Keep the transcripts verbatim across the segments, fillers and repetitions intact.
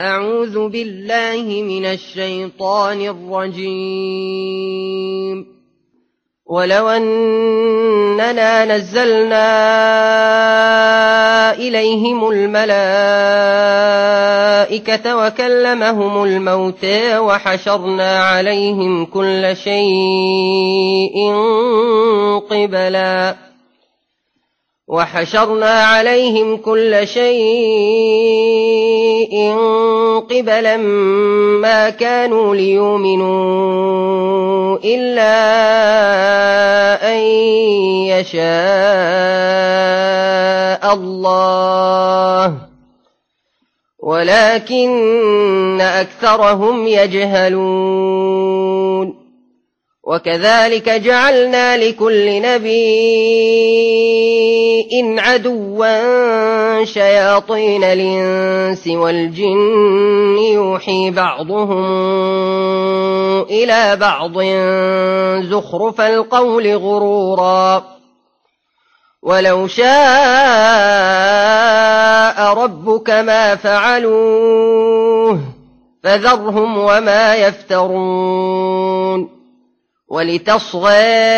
أعوذ بالله من الشيطان الرجيم. ولو أننا نزلنا إليهم الملائكة وكلمهم الموتى وحشرنا عليهم كل شيء قبلا وحشرنا عليهم كل شيء قبلا ما كانوا ليؤمنوا إلا أن يشاء الله ولكن أكثرهم يجهلون. وكذلك جعلنا لكل نبي عدوا شياطين الإنس والجن يوحي بعضهم إلى بعض زخرف القول غرورا ولو شاء ربك ما فعلوه فذرهم وما يفترون. ولتصغى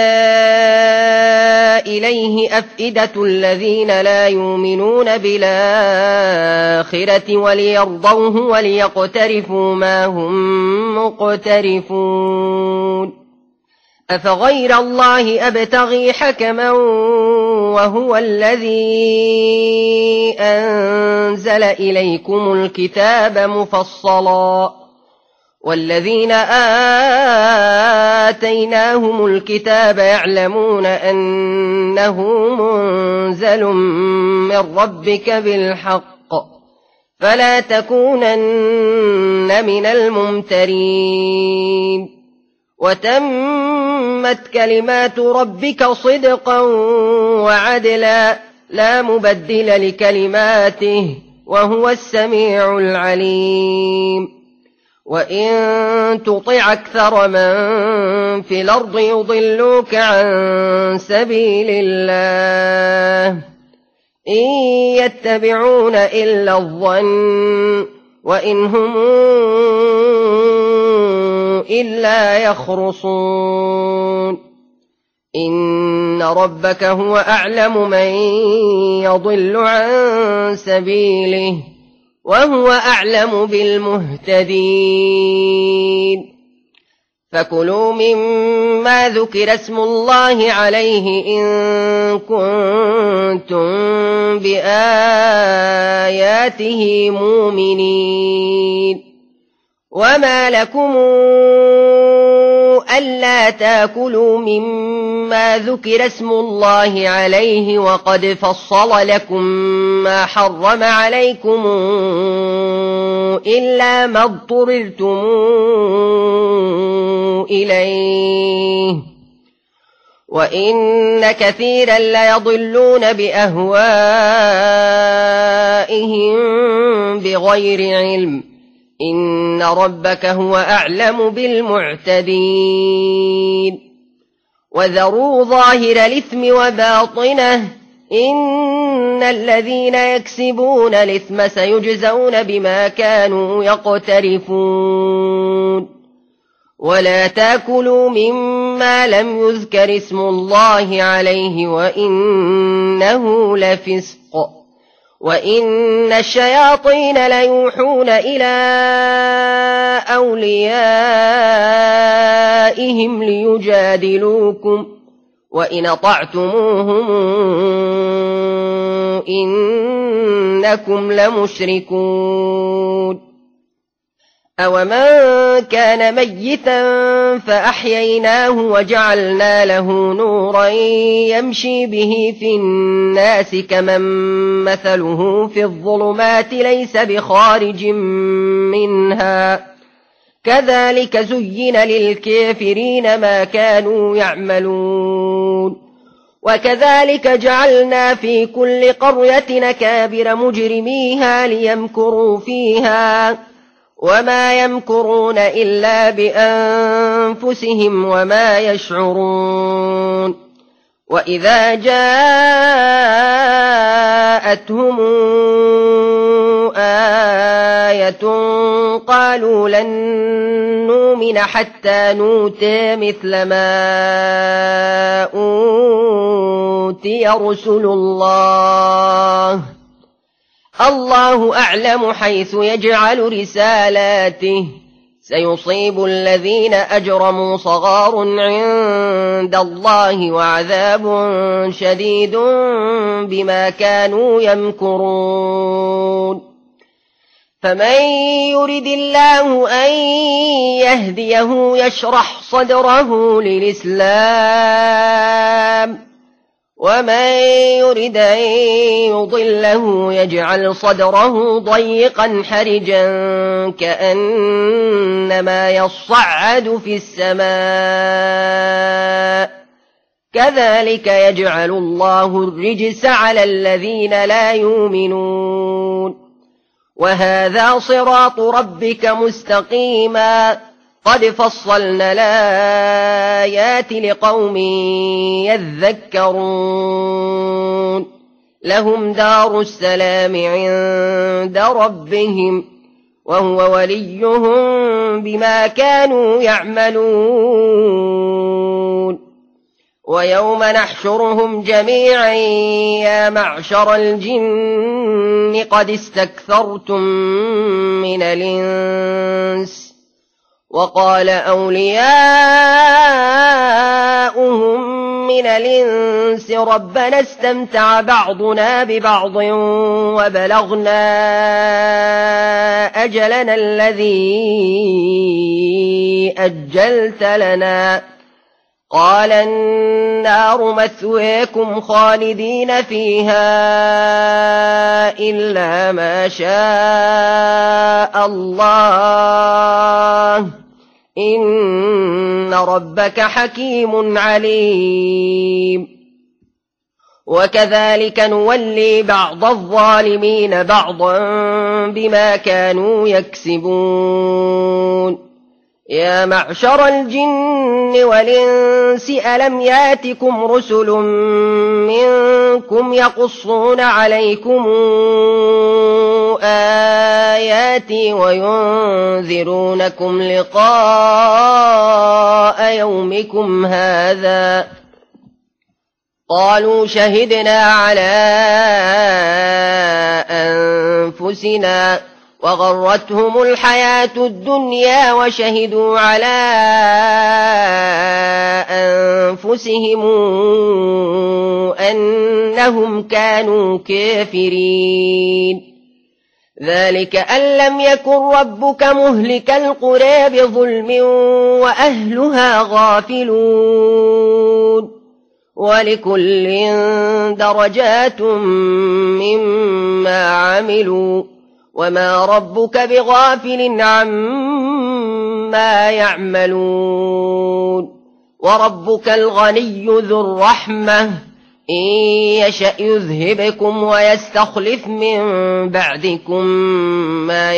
إليه أفئدة الذين لا يؤمنون بالآخرة وليرضوه وليقترفوا ما هم مقترفون. أفغير الله أبتغي حكما وهو الذي أنزل إليكم الكتاب مفصلا والذين آتيناهم الكتاب يعلمون أنه منزل من ربك بالحق فلا تكونن من الممترين. وتمت كلمات ربك صدقا وعدلا لا مبدل لكلماته وهو السميع العليم. وإن تطع أكثر من في الأرض يضلوك عن سبيل الله إن يتبعون إلا الظن وإن هم إلا يخرصون. إن ربك هو أعلم من يضل عن سبيله وهو أعلم بالمهتدين. فكلوا مما ذكر اسم الله عليه إن كنتم بآياته مؤمنين. وما لكم ألا تأكلوا مما ذكر اسم الله عليه وقد فصل لكم ما حرم عليكم إلا ما اضطررتم إليه وإن كثيرا ليضلون بأهوائهم بغير علم إن ربك هو أعلم بالمعتدين. وذروا ظاهر الإثم وباطنه إن الذين يكسبون الإثم سيجزون بما كانوا يقترفون. ولا تأكلوا مما لم يذكر اسم الله عليه وإنه لفسق وإن الشياطين ليوحون إلى أوليائهم ليجادلوكم وإن أطعتموهم إنكم لمشركون. أومن كان ميتا فأحييناه وجعلنا له نورا يمشي به في الناس كمن مثله في الظلمات ليس بخارج منها كذلك زين للكافرين ما كانوا يعملون. وكذلك جعلنا في كل قرية أكابر مجرميها ليمكروا فيها وما يمكرون إلا بأنفسهم وما يشعرون. وإذا جاءتهم آية قالوا لن نؤمن حتى نؤتى مثل ما أوتي رسل الله الله أعلم حيث يجعل رسالاته سيصيب الذين أجرموا صغار عند الله وعذاب شديد بما كانوا يمكرون فمن يرد الله أن يهديه يشرح صدره للإسلام ومن يرد أن يضله يجعل صدره ضيقا حرجا كأنما يصعد في السماء كذلك يجعل الله الرجس على الذين لا يؤمنون وهذا صراط ربك مستقيما قد فصلنا الآيات لقوم يذكرون لهم دار السلام عند ربهم وهو وليهم بما كانوا يعملون ويوم نحشرهم جميعا يا معشر الجن قد استكثرتم من الإنس وقال أولياؤهم من الإنس ربنا استمتع بعضنا ببعض وبلغنا أجلنا الذي أجلت لنا قال النار مثواكم خالدين فيها إلا ما شاء الله إن ربك حكيم عليم وكذلك نولي بعض الظالمين بعضا بما كانوا يكسبون يا معشر الجن والإنس ألم ياتكم رسل منكم يقصون عليكم آياتي وينذرونكم لقاء يومكم هذا قالوا شهدنا على أنفسنا وغرتهم الحياة الدنيا وشهدوا على أنفسهم أنهم كانوا كافرين ذلك أن لم يكن ربك مهلك القرى بظلم وأهلها غافلون ولكل درجات مما عملوا وما ربك بغافل عما يعملون وربك الغني ذو الرحمة إن يشأ يذهبكم ويستخلف من بعدكم ما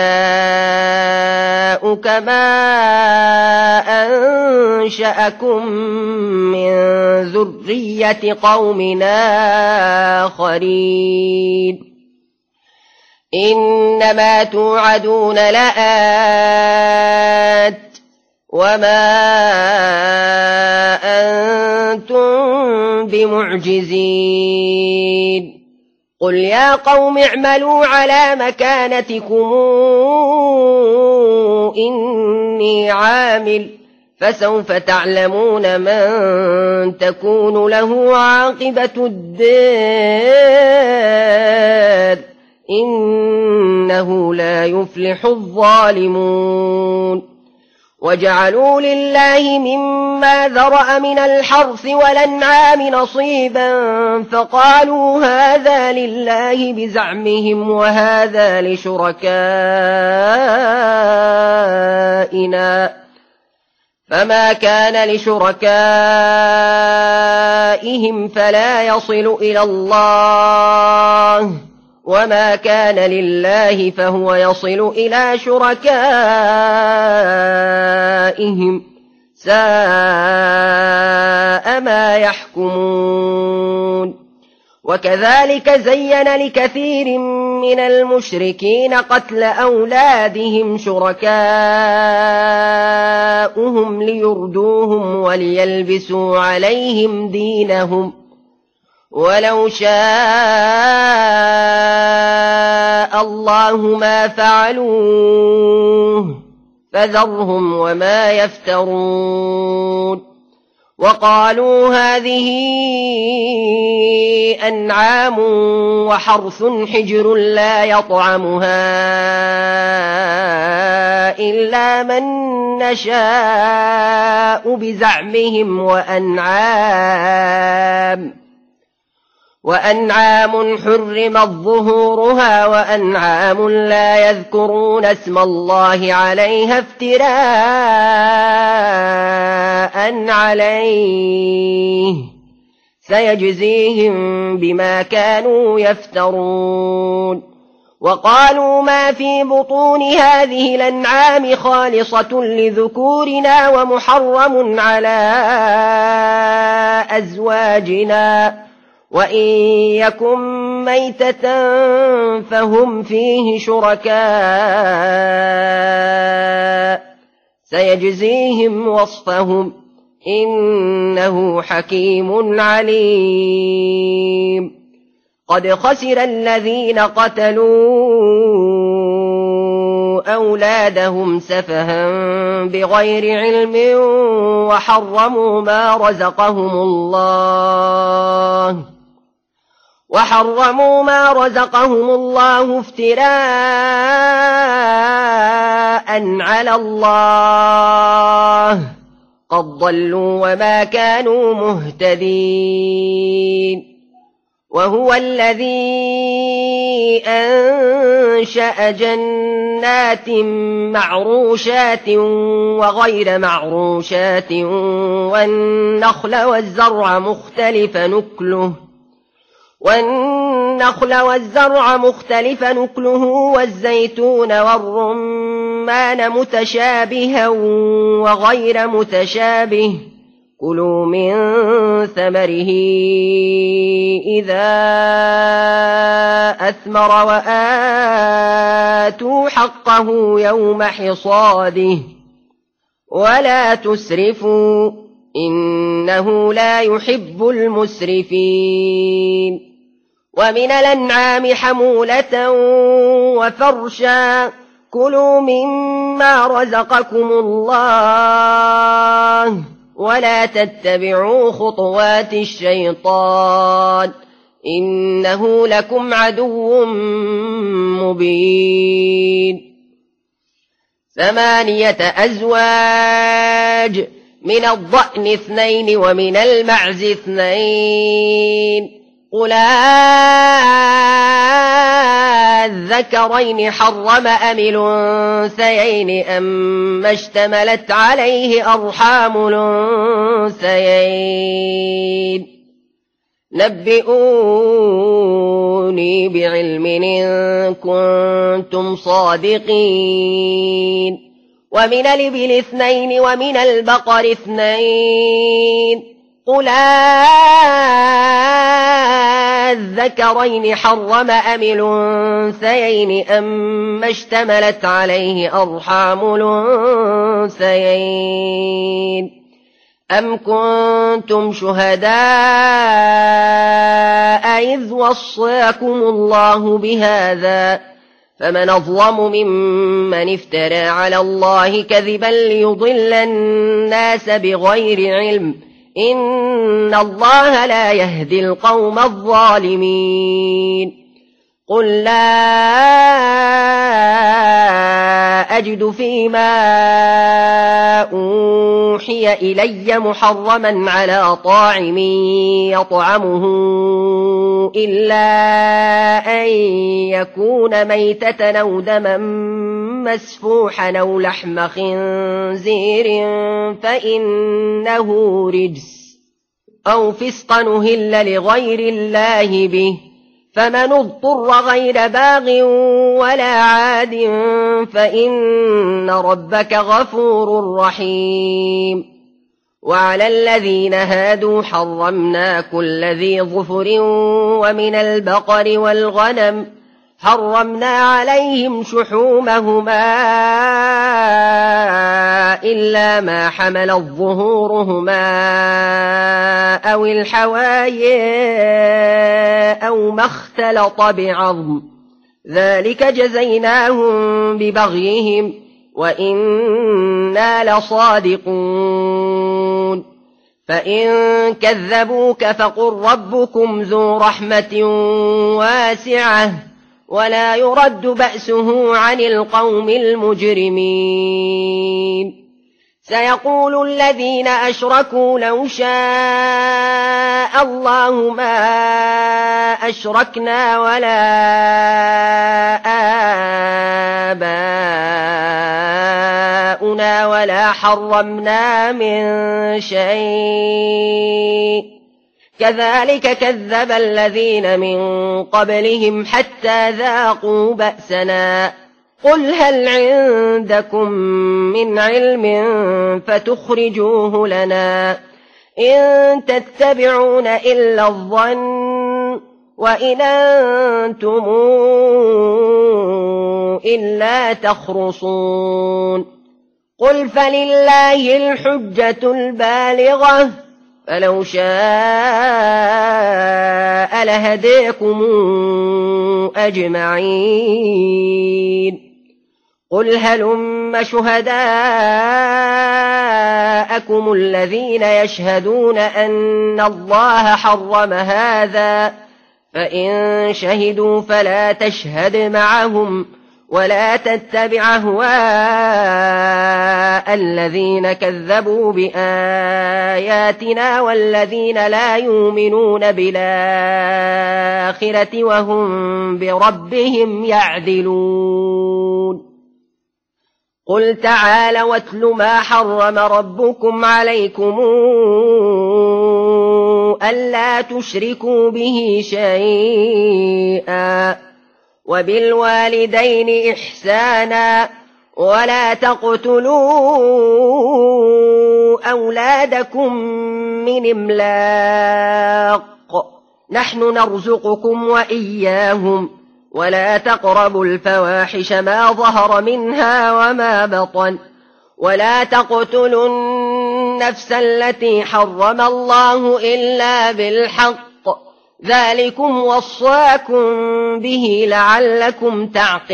يشاء كما أنشأكم من ذرية قوم آخرين إنما توعدون لآت وما أنتم بمعجزين قل يا قوم اعملوا على مكانتكم إني عامل فسوف تعلمون من تكون له عاقبة الدار إنه لا يفلح الظالمون وجعلوا لله مما ذرأ من الحرث والأنعام نصيبا فقالوا هذا لله بزعمهم وهذا لشركائنا فما كان لشركائهم فلا يصل إلى الله وما كان لله فهو يصل إلى شركائهم ساء ما يحكمون وكذلك زين لكثير من المشركين قتل أولادهم شركاؤهم ليردوهم وليلبسوا عليهم دينهم ولو شاء الله ما فعلوه فذرهم وما يفترون وقالوا هذه أنعام وحرث حجر لا يطعمها إلا من نشاء بزعمهم وأنعام وأنعام حرمت ظهورها وأنعام لا يذكرون اسم الله عليها افتراء عليه سيجزيهم بما كانوا يفترون وقالوا ما في بطون هذه الأنعام خالصة لذكورنا ومحرم على أزواجنا وإن يكن ميتة فهم فيه شركاء سيجزيهم وصفهم إنه حكيم عليم قد خسر الذين قتلوا أولادهم سفها بغير علم وحرموا ما رزقهم الله وحرموا ما رزقهم الله افتراء على الله قد ضلوا وما كانوا مهتدين وهو الذي أنشأ جنات معروشات وغير معروشات والنخل والزرع مختلف نكله والنخل والزرع مختلف نكله والزيتون والرمان متشابها وغير متشابه كلوا من ثمره إذا أثمر وآتوا حقه يوم حصاده ولا تسرفوا إنه لا يحب المسرفين ومن الأنعام حمولة وفرشا كلوا مما رزقكم الله ولا تتبعوا خطوات الشيطان إنه لكم عدو مبين ثمانية أزواج من الضأن اثنين ومن المعز اثنين قل الذكرين حرم أم الأنثيين أما اشتملت عليه أرحام الأنثيين نبئوني بعلم إن كنتم صادقين ومن الإبل اثنين ومن البقر اثنين قل الذكرين حرم أم الأنثيين أما اشتملت عليه أرحام الأنثيين أم كنتم شهداء إذ وصاكم الله بهذا فمن أظلم ممن افترى على الله كذبا ليضل الناس بغير علم إن الله لا يهدي القوم الظالمين قل لا أجد فيما أوحي إلي محرما على طاعم يطعمه إلا أن يكون ميتة أو دما مسفوحا أو لحم خنزير فإنه رجس أو فسقا أهل لغير الله به فمن اضطر غير باغ ولا عاد فإن ربك غفور رحيم وعلى الذين هادوا حرمنا كل ذي ظفر ومن البقر والغنم حرمنا عليهم شحومهما إلا ما حملت ظهورهما أو الحوايا أو ما اختلط بعظم ذلك جزيناهم ببغيهم وإنا لصادقون فإن كذبوك فقل ربكم ذو رحمة واسعة ولا يرد بأسه عن القوم المجرمين سيقول الذين أشركوا لو شاء الله ما أشركنا ولا آباؤنا ولا حرمنا من شيء كذلك كذب الذين من قبلهم حتى ذاقوا بأسنا قل هل عندكم من علم فتخرجوه لنا إن تتبعون إلا الظن وإن أنتم إلا تخرصون قل فلله الحجة البالغة فلو شاء لهديكم أجمعين قل هلم شهداءكم الذين يشهدون أن الله حرم هذا فإن شهدوا فلا تشهد معهم ولا تتبع أهواء الذين كذبوا بآياتنا والذين لا يؤمنون بالآخرة وهم بربهم يعدلون قل تعالوا واتل ما حرم ربكم عليكم ألا تشركوا به شيئا وبالوالدين إحسانا ولا تقتلوا أولادكم من إملاق نحن نرزقكم وإياهم ولا تقربوا الفواحش ما ظهر منها وما بطن ولا تقتلوا النفس التي حرم الله إلا بالحق ذلكم وصاكم به لعلكم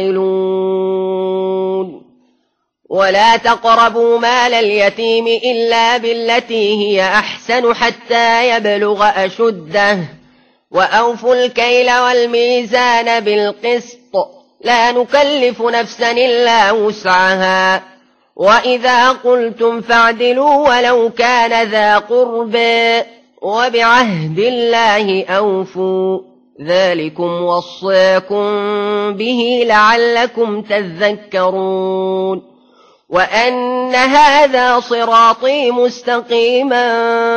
تعقلون ولا تقربوا مال اليتيم إلا بالتي هي أحسن حتى يبلغ أشده وأوفوا الكيل والميزان بالقسط لا نكلف نفسا إلا وسعها وإذا قلتم فاعدلوا ولو كان ذا قربى وبعهد الله أوفوا ذلكم وصاكم به لعلكم تذكرون وأن هذا صراطي مستقيما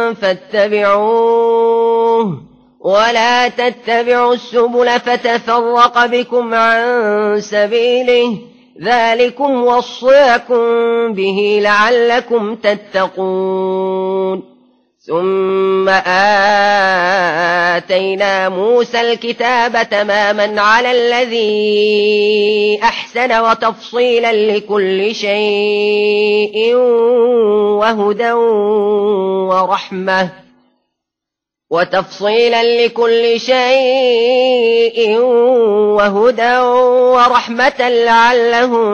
فاتبعوه ولا تتبعوا السبل فتفرق بكم عن سبيله ذلكم وصاكم به لعلكم تتقون ثم آتينا موسى الكتاب تماما على الذي أحسن وتفصيلا لكل شيء وهدى ورحمة وتفصيلا لكل شيء وهدى ورحمة لعلهم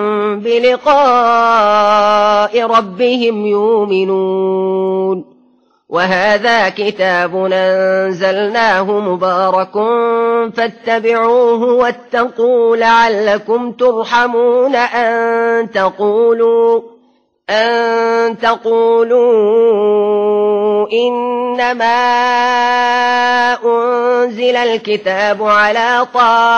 بلقاء ربهم يؤمنون وهذا كتاب أنزلناه مبارك فاتبعوه واتقوا لعلكم ترحمون أن تقولوا أن تقولوا إنما أنزل الكتاب على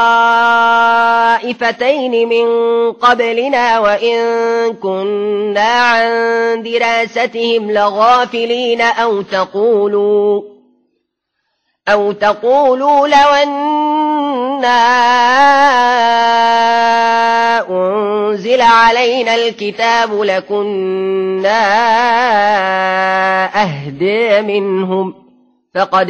طائفتين من قبلنا وإن كنا عن دراستهم لغافلين أو تقولوا أو تقولوا لو أنا أنزل علينا الكتاب لكنا أهدى منهم فقد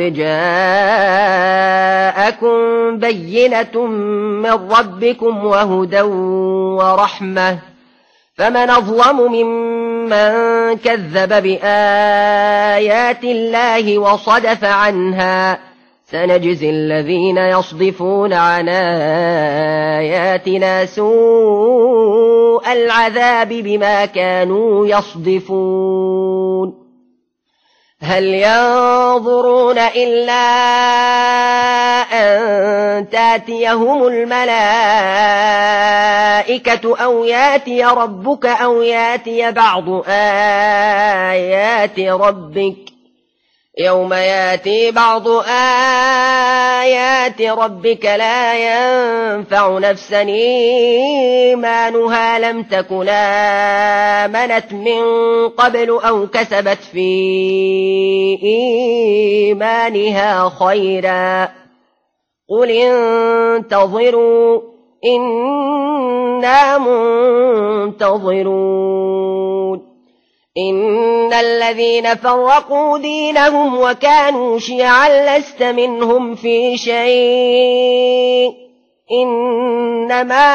جاءكم بينة من ربكم وهدى ورحمة فمن أظلم ممن كذب بآيات الله وصدف عنها سنجزي الذين يصدفون عن آياتنا سوء العذاب بما كانوا يصدفون هل ينظرون إلا أن تأتيهم الملائكة أو يأتي ربك أو يأتي بعض آيات ربك يوم يأتي بعض آيات ربك لا ينفع نفسا إيمانها لم تكن آمنت من قبل أو كسبت في إيمانها خيرا قل انتظروا إنا منتظرون إن الذين فرقوا دينهم وكانوا شيعا لست منهم في شيء إنما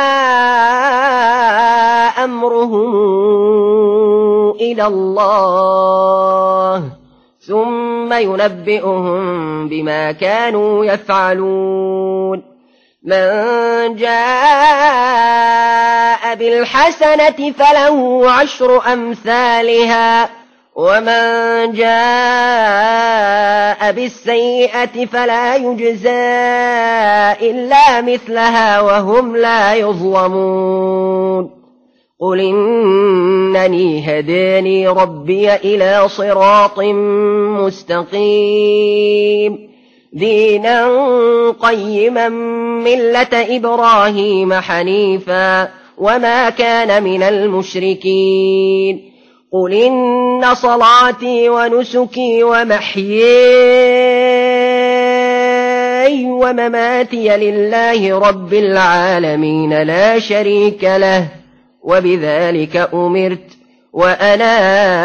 أمرهم إلى الله ثم ينبئهم بما كانوا يفعلون من جاء بالحسنة فله عشر أمثالها ومن جاء بالسيئة فلا يجزى إلا مثلها وهم لا يظلمون قل إنني هداني ربي إلى صراط مستقيم دينا قيما ملة إبراهيم حنيفا وما كان من المشركين قل إن صلاتي ونسكي ومحياي ومماتي لله رب العالمين لا شريك له وبذلك أمرت وأنا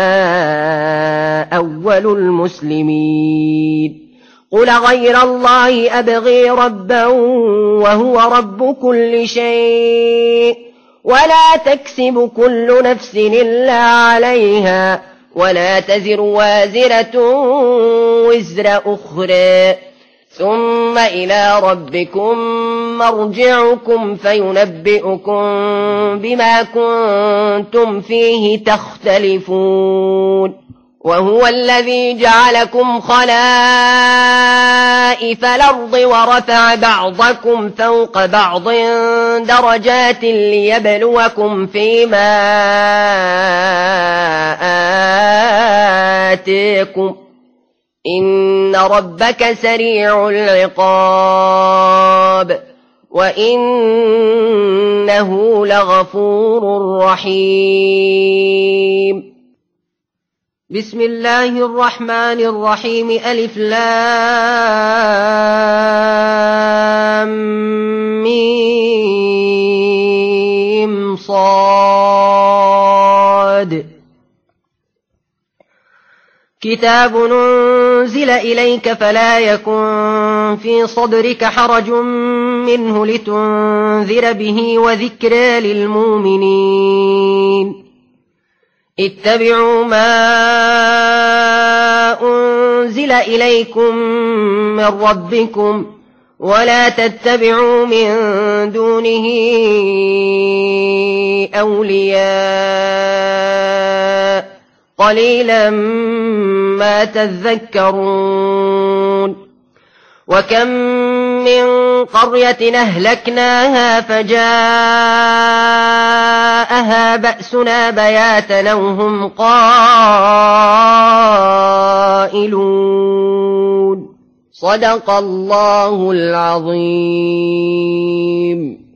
أول المسلمين قل غير الله أبغي ربا وهو رب كل شيء ولا تكسب كل نفس إلا عليها ولا تزر وازرة وزر أخرى ثم إلى ربكم مرجعكم فينبئكم بما كنتم فيه تختلفون وهو الذي جعلكم خلائف الأرض ورفع بعضكم فوق بعض درجات ليبلوكم فيما آتيكم إن ربك سريع العقاب وإنه لغفور رحيم بسم الله الرحمن الرحيم ألف لام ميم صاد كتاب أنزل إليك فلا يكن في صدرك حرج منه لتنذر به وذكرى للمؤمنين اتبعوا ما أنزل إليكم من ربكم ولا تتبعوا من دونه أولياء قليلا ما تذكرون وكم من قرية أهلكناها فجاءها بأسنا بياتا وهم قائلون صدق الله العظيم.